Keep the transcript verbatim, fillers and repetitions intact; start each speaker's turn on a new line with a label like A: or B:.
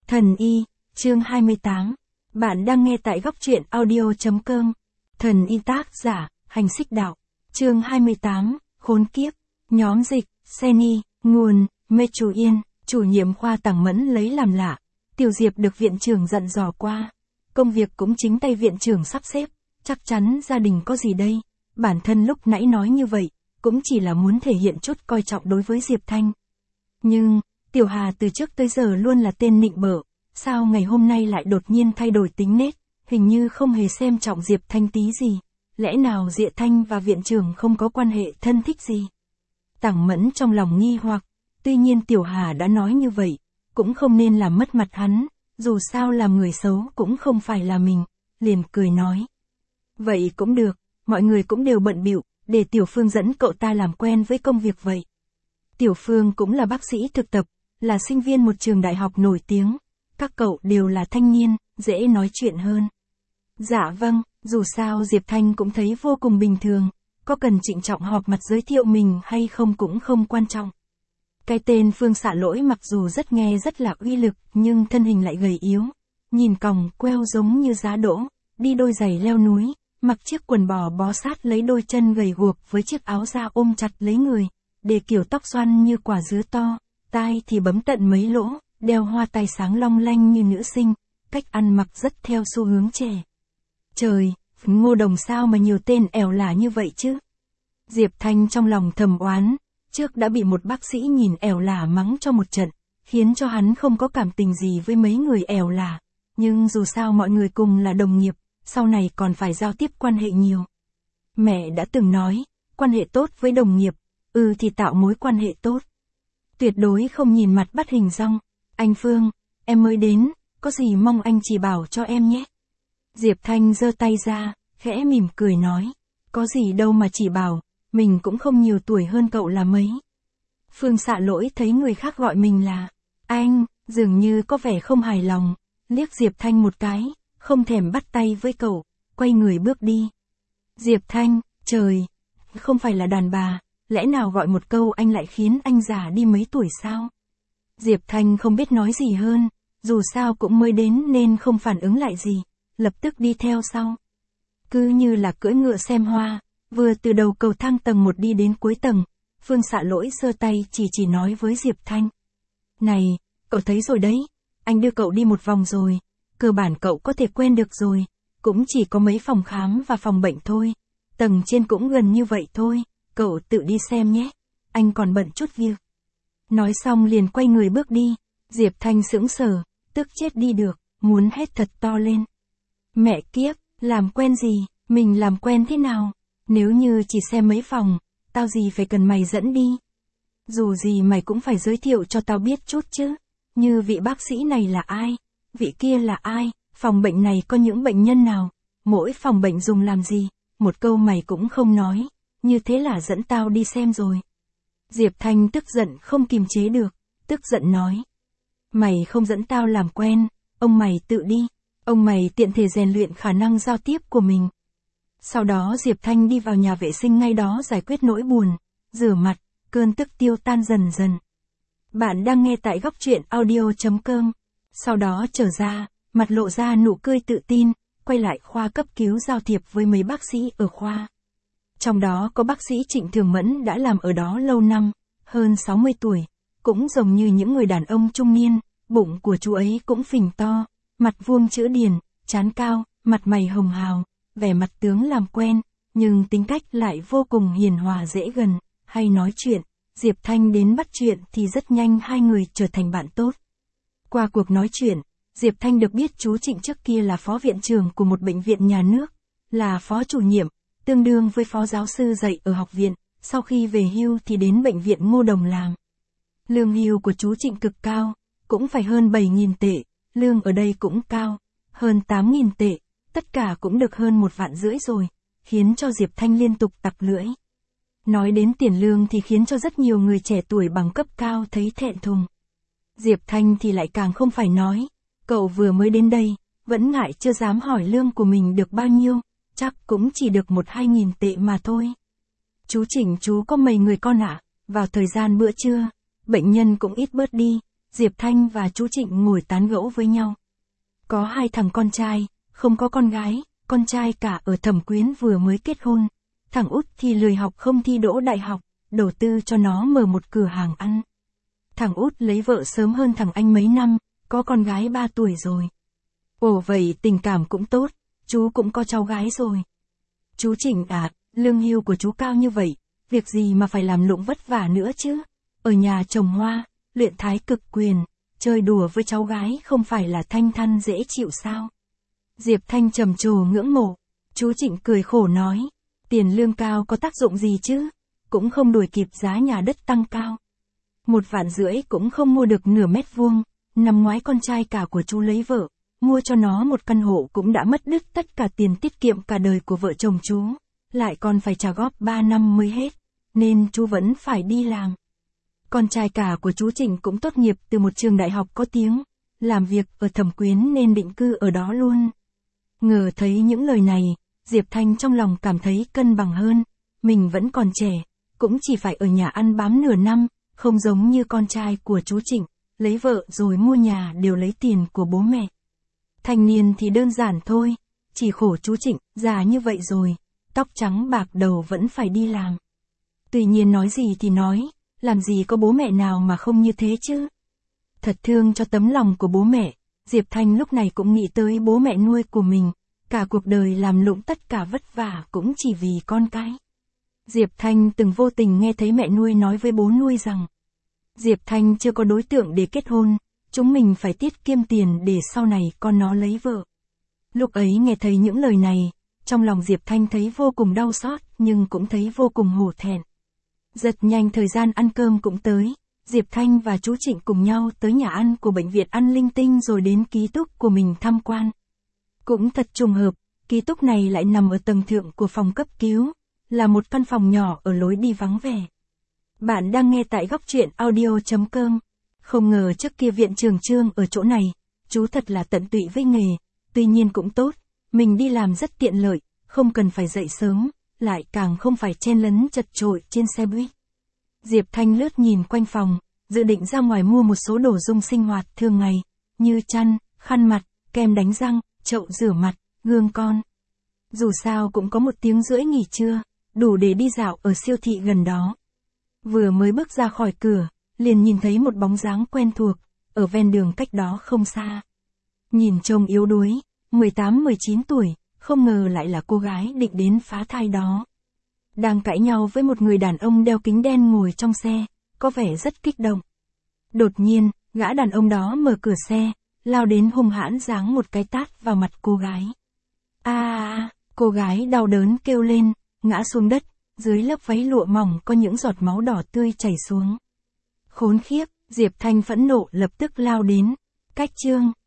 A: Thần y, chương hai mươi tám. Bạn đang nghe tại góc truyện audio.com. Thần y tác giả, Hành Xích Đạo. Chương hai mươi tám, khốn kiếp. Nhóm dịch, Seni, nguồn, Mê Chủ Yên, chủ nhiệm khoa Tằng Mẫn lấy làm lạ. Tiểu Diệp được viện trưởng dặn dò qua. Công việc cũng chính tay viện trưởng sắp xếp, chắc chắn gia đình có gì đây. Bản thân lúc nãy nói như vậy, cũng chỉ là muốn thể hiện chút coi trọng đối với Diệp Thanh. Nhưng, Tiểu Hà từ trước tới giờ luôn là tên nịnh bợ, sao ngày hôm nay lại đột nhiên thay đổi tính nết, hình như không hề xem trọng Diệp Thanh tí gì. Lẽ nào Diệp Thanh và viện trưởng không có quan hệ thân thích gì? Tằng Mẫn trong lòng nghi hoặc, tuy nhiên Tiểu Hà đã nói như vậy, cũng không nên làm mất mặt hắn, dù sao làm người xấu cũng không phải là mình, liền cười nói. Vậy cũng được, mọi người cũng đều bận bịu, để Tiểu Phương dẫn cậu ta làm quen với công việc vậy. Tiểu Phương cũng là bác sĩ thực tập, là sinh viên một trường đại học nổi tiếng, các cậu đều là thanh niên, dễ nói chuyện hơn. Dạ vâng, dù sao Diệp Thanh cũng thấy vô cùng bình thường, có cần trịnh trọng họp mặt giới thiệu mình hay không cũng không quan trọng. Cái tên Phương Xạ Lỗi mặc dù rất nghe rất là uy lực, nhưng thân hình lại gầy yếu, nhìn còng queo giống như giá đỗ, đi đôi giày leo núi, mặc chiếc quần bò bó sát lấy đôi chân gầy guộc với chiếc áo da ôm chặt lấy người, để kiểu tóc xoăn như quả dứa to, tai thì bấm tận mấy lỗ, đeo hoa tai sáng long lanh như nữ sinh, cách ăn mặc rất theo xu hướng trẻ. Trời, Ngô Đồng sao mà nhiều tên ẻo lả như vậy chứ? Diệp Thanh trong lòng thầm oán, trước đã bị một bác sĩ nhìn ẻo lả mắng cho một trận, khiến cho hắn không có cảm tình gì với mấy người ẻo lả, nhưng dù sao mọi người cùng là đồng nghiệp, sau này còn phải giao tiếp quan hệ nhiều. Mẹ đã từng nói, quan hệ tốt với đồng nghiệp, ừ thì tạo mối quan hệ tốt. Tuyệt đối không nhìn mặt bắt hình dong. Anh Phương, em mới đến, có gì mong anh chỉ bảo cho em nhé. Diệp Thanh giơ tay ra, khẽ mỉm cười nói, có gì đâu mà chỉ bảo, mình cũng không nhiều tuổi hơn cậu là mấy. Phương Xạ Lỗi thấy người khác gọi mình là anh, dường như có vẻ không hài lòng, liếc Diệp Thanh một cái, không thèm bắt tay với cậu, quay người bước đi. Diệp Thanh, trời, không phải là đàn bà, lẽ nào gọi một câu anh lại khiến anh già đi mấy tuổi sao? Diệp Thanh không biết nói gì hơn, dù sao cũng mới đến nên không phản ứng lại gì, lập tức đi theo sau. Cứ như là cưỡi ngựa xem hoa, vừa từ đầu cầu thang tầng một đi đến cuối tầng, Phương Xạ Lỗi giơ tay chỉ chỉ nói với Diệp Thanh. Này, cậu thấy rồi đấy, anh đưa cậu đi một vòng rồi, cơ bản cậu có thể quen được rồi, cũng chỉ có mấy phòng khám và phòng bệnh thôi, tầng trên cũng gần như vậy thôi, cậu tự đi xem nhé, anh còn bận chút việc. Nói xong liền quay người bước đi, Diệp Thanh sững sờ, tức chết đi được, muốn hét thật to lên. Mẹ kiếp, làm quen gì, mình làm quen thế nào, nếu như chỉ xem mấy phòng, tao gì phải cần mày dẫn đi. Dù gì mày cũng phải giới thiệu cho tao biết chút chứ, như vị bác sĩ này là ai, vị kia là ai, phòng bệnh này có những bệnh nhân nào, mỗi phòng bệnh dùng làm gì, một câu mày cũng không nói, như thế là dẫn tao đi xem rồi. Diệp Thanh tức giận không kìm chế được, tức giận nói. Mày không dẫn tao làm quen, ông mày tự đi, ông mày tiện thể rèn luyện khả năng giao tiếp của mình. Sau đó Diệp Thanh đi vào nhà vệ sinh ngay đó giải quyết nỗi buồn, rửa mặt, cơn tức tiêu tan dần dần. Bạn đang nghe tại góc truyện audio.com. Sau đó trở ra, mặt lộ ra nụ cười tự tin, quay lại khoa cấp cứu giao thiệp với mấy bác sĩ ở khoa. Trong đó có bác sĩ Trịnh Thường Mẫn đã làm ở đó lâu năm, hơn sáu mươi tuổi, cũng giống như những người đàn ông trung niên, bụng của chú ấy cũng phình to, mặt vuông chữ điển, trán cao, mặt mày hồng hào, vẻ mặt tướng làm quen, nhưng tính cách lại vô cùng hiền hòa dễ gần, hay nói chuyện, Diệp Thanh đến bắt chuyện thì rất nhanh hai người trở thành bạn tốt. Qua cuộc nói chuyện, Diệp Thanh được biết chú Trịnh trước kia là phó viện trưởng của một bệnh viện nhà nước, là phó chủ nhiệm, tương đương với phó giáo sư dạy ở học viện, sau khi về hưu thì đến bệnh viện Ngô Đồng làm. Lương hưu của chú Trịnh cực cao, cũng phải hơn bảy nghìn tệ, lương ở đây cũng cao, hơn tám nghìn tệ, tất cả cũng được hơn một vạn rưỡi rồi, khiến cho Diệp Thanh liên tục tặc lưỡi. Nói đến tiền lương thì khiến cho rất nhiều người trẻ tuổi bằng cấp cao thấy thẹn thùng. Diệp Thanh thì lại càng không phải nói, cậu vừa mới đến đây, vẫn ngại chưa dám hỏi lương của mình được bao nhiêu, chắc cũng chỉ được một hai nghìn tệ mà thôi. Chú Trịnh chú có mấy người con ạ, à? Vào thời gian bữa trưa, bệnh nhân cũng ít bớt đi, Diệp Thanh và chú Trịnh ngồi tán gẫu với nhau. Có hai thằng con trai, không có con gái, con trai cả ở Thẩm Quyến vừa mới kết hôn. Thằng út thì lười học không thi đỗ đại học, đầu tư cho nó mở một cửa hàng ăn. Thằng út lấy vợ sớm hơn thằng anh mấy năm, có con gái ba tuổi rồi. Ồ vậy tình cảm cũng tốt, chú cũng có cháu gái rồi. Chú Trịnh à, lương hưu của chú cao như vậy, việc gì mà phải làm lụng vất vả nữa chứ? Ở nhà trồng hoa, luyện thái cực quyền, chơi đùa với cháu gái không phải là thanh thản dễ chịu sao? Diệp Thanh trầm trồ ngưỡng mộ. Chú Trịnh cười khổ nói, tiền lương cao có tác dụng gì chứ? Cũng không đuổi kịp giá nhà đất tăng cao. Một vạn rưỡi cũng không mua được nửa mét vuông. Năm ngoái con trai cả của chú lấy vợ, mua cho nó một căn hộ cũng đã mất đứt tất cả tiền tiết kiệm cả đời của vợ chồng chú. Lại còn phải trả góp ba năm mới hết, nên chú vẫn phải đi làm. Con trai cả của chú Trịnh cũng tốt nghiệp từ một trường đại học có tiếng, làm việc ở Thẩm Quyến nên định cư ở đó luôn. Ngờ thấy những lời này, Diệp Thanh trong lòng cảm thấy cân bằng hơn, mình vẫn còn trẻ, cũng chỉ phải ở nhà ăn bám nửa năm, không giống như con trai của chú Trịnh, lấy vợ rồi mua nhà đều lấy tiền của bố mẹ. Thanh niên thì đơn giản thôi, chỉ khổ chú Trịnh, già như vậy rồi, tóc trắng bạc đầu vẫn phải đi làm. Tuy nhiên nói gì thì nói, làm gì có bố mẹ nào mà không như thế chứ. Thật thương cho tấm lòng của bố mẹ, Diệp Thanh lúc này cũng nghĩ tới bố mẹ nuôi của mình, cả cuộc đời làm lụng tất cả vất vả cũng chỉ vì con cái. Diệp Thanh từng vô tình nghe thấy mẹ nuôi nói với bố nuôi rằng, Diệp Thanh chưa có đối tượng để kết hôn, chúng mình phải tiết kiệm tiền để sau này con nó lấy vợ. Lúc ấy nghe thấy những lời này, trong lòng Diệp Thanh thấy vô cùng đau xót nhưng cũng thấy vô cùng hổ thẹn. Rất nhanh thời gian ăn cơm cũng tới, Diệp Thanh và chú Trịnh cùng nhau tới nhà ăn của bệnh viện An Linh Tinh rồi đến ký túc của mình tham quan. Cũng thật trùng hợp, ký túc này lại nằm ở tầng thượng của phòng cấp cứu, là một căn phòng nhỏ ở lối đi vắng vẻ. Bạn đang nghe tại góc truyện audio chấm com. Không ngờ trước kia viện trưởng Trương ở chỗ này, chú thật là tận tụy với nghề, tuy nhiên cũng tốt, mình đi làm rất tiện lợi, không cần phải dậy sớm, lại càng không phải chen lấn chật chội trên xe buýt. Diệp Thanh lướt nhìn quanh phòng, dự định ra ngoài mua một số đồ dùng sinh hoạt thường ngày, như chăn, khăn mặt, kem đánh răng, chậu rửa mặt, gương con. Dù sao cũng có một tiếng rưỡi nghỉ trưa, đủ để đi dạo ở siêu thị gần đó. Vừa mới bước ra khỏi cửa, liền nhìn thấy một bóng dáng quen thuộc, ở ven đường cách đó không xa. Nhìn trông yếu đuối, mười tám mười chín tuổi, không ngờ lại là cô gái định đến phá thai đó. Đang cãi nhau với một người đàn ông đeo kính đen ngồi trong xe, có vẻ rất kích động. Đột nhiên, gã đàn ông đó mở cửa xe, lao đến hung hãn giáng một cái tát vào mặt cô gái. A à, cô gái đau đớn kêu lên, ngã xuống đất, dưới lớp váy lụa mỏng có những giọt máu đỏ tươi chảy xuống. Khốn khiếp, Diệp Thanh phẫn nộ lập tức lao đến. Cách Trương,